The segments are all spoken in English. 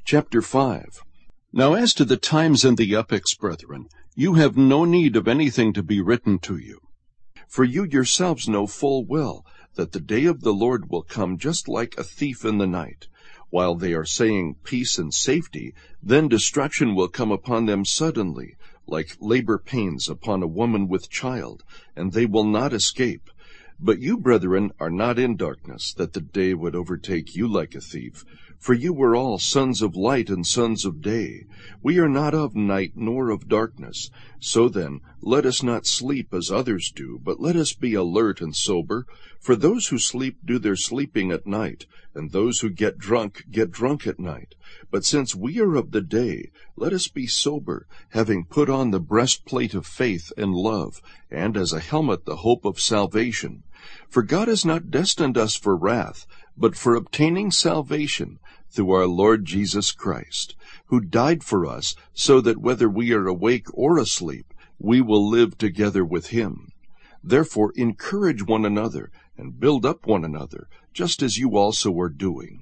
Chapter 5. Now as to the times and the epochs, brethren, you have no need of anything to be written to you. For you yourselves know full well that the day of the Lord will come just like a thief in the night. While they are saying peace and safety, then destruction will come upon them suddenly, like labor pains upon a woman with child, and they will not escape. But you, brethren, are not in darkness, that the day would overtake you like a thief. For you were all sons of light and sons of day. We are not of night nor of darkness. So then, let us not sleep as others do, but let us be alert and sober. For those who sleep do their sleeping at night, and those who get drunk at night. But since we are of the day, let us be sober, having put on the breastplate of faith and love, and as a helmet the hope of salvation. For God has not destined us for wrath, but for obtaining salvation through our Lord Jesus Christ, who died for us, so that whether we are awake or asleep, we will live together with him. Therefore encourage one another, and build up one another, just as you also are doing.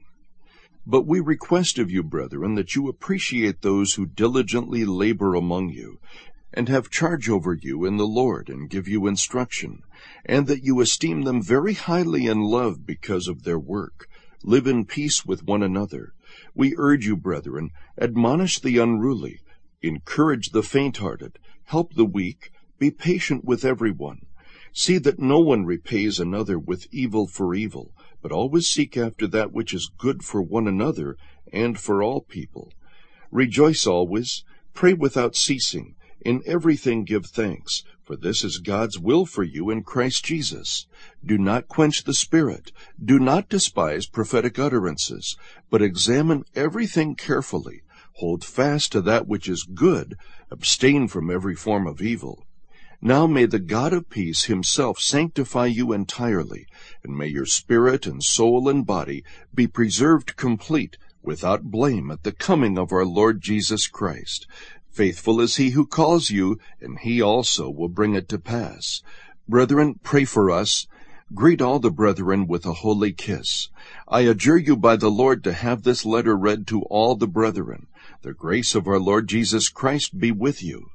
But we request of you, brethren, that you appreciate those who diligently labor among you, and have charge over you in the Lord, and give you instruction, and that you esteem them very highly in love because of their work. Live in peace with one another. We urge you, brethren, admonish the unruly, encourage the faint-hearted, help the weak, be patient with everyone. See that no one repays another with evil for evil, but always seek after that which is good for one another and for all people. Rejoice always, pray without ceasing, in everything give thanks, for this is God's will for you in Christ Jesus. Do not quench the Spirit. Do not despise prophetic utterances, but examine everything carefully. Hold fast to that which is good. Abstain from every form of evil. Now may the God of peace himself sanctify you entirely, and may your spirit and soul and body be preserved complete, without blame, at the coming of our Lord Jesus Christ. Faithful is he who calls you, and he also will bring it to pass. Brethren, pray for us. Greet all the brethren with a holy kiss. I adjure you by the Lord to have this letter read to all the brethren. The grace of our Lord Jesus Christ be with you.